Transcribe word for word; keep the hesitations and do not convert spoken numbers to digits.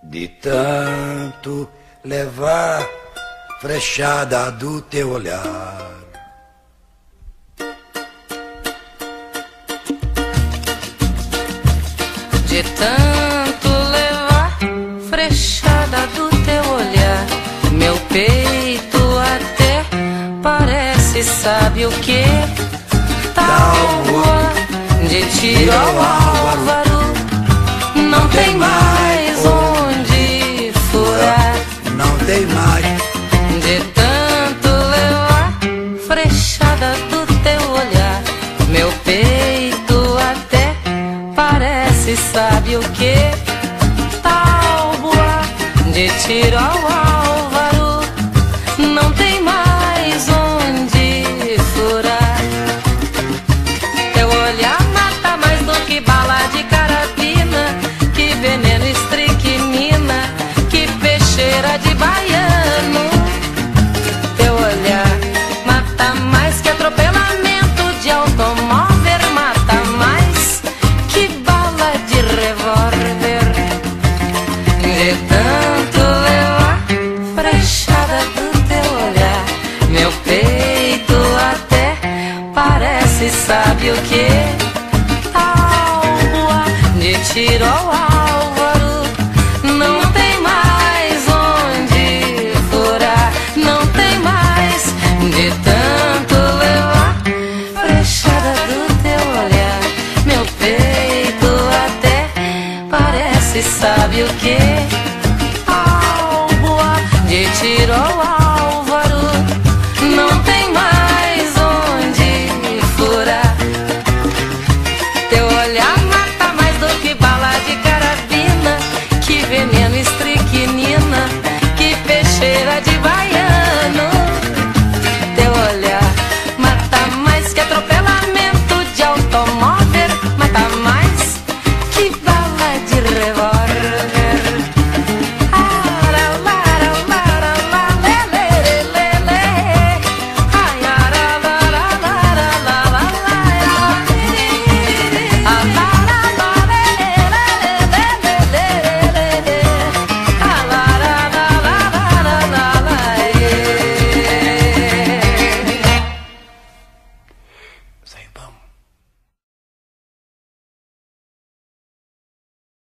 De tanto levar frechada do teu olhar. De tanto levar frechada do teu olhar, meu peito até parece, sabe o que? Tábua de tiro ao álvaro, não tem mais onde furar. Não tem mais. De tanto levar frechada do teu olhar, meu peito até parece, sabe o que? Tábua de tiro ao álvaro, não tem mais onde furar. Teu olhar mata mais do que bala de carabina, que veneno estricnina, que peixeira de baiano. Teu olhar mata mais que atropelamento de automóvel, mata mais que bala de revólver. De tanto levar frechada do teu olhar, meu peito até parece, sabe o que? Tábua de tiro ao álvaro, não tem mais onde furar. Não tem mais. De tanto levar frechada do teu olhar, meu peito até parece, sabe o que?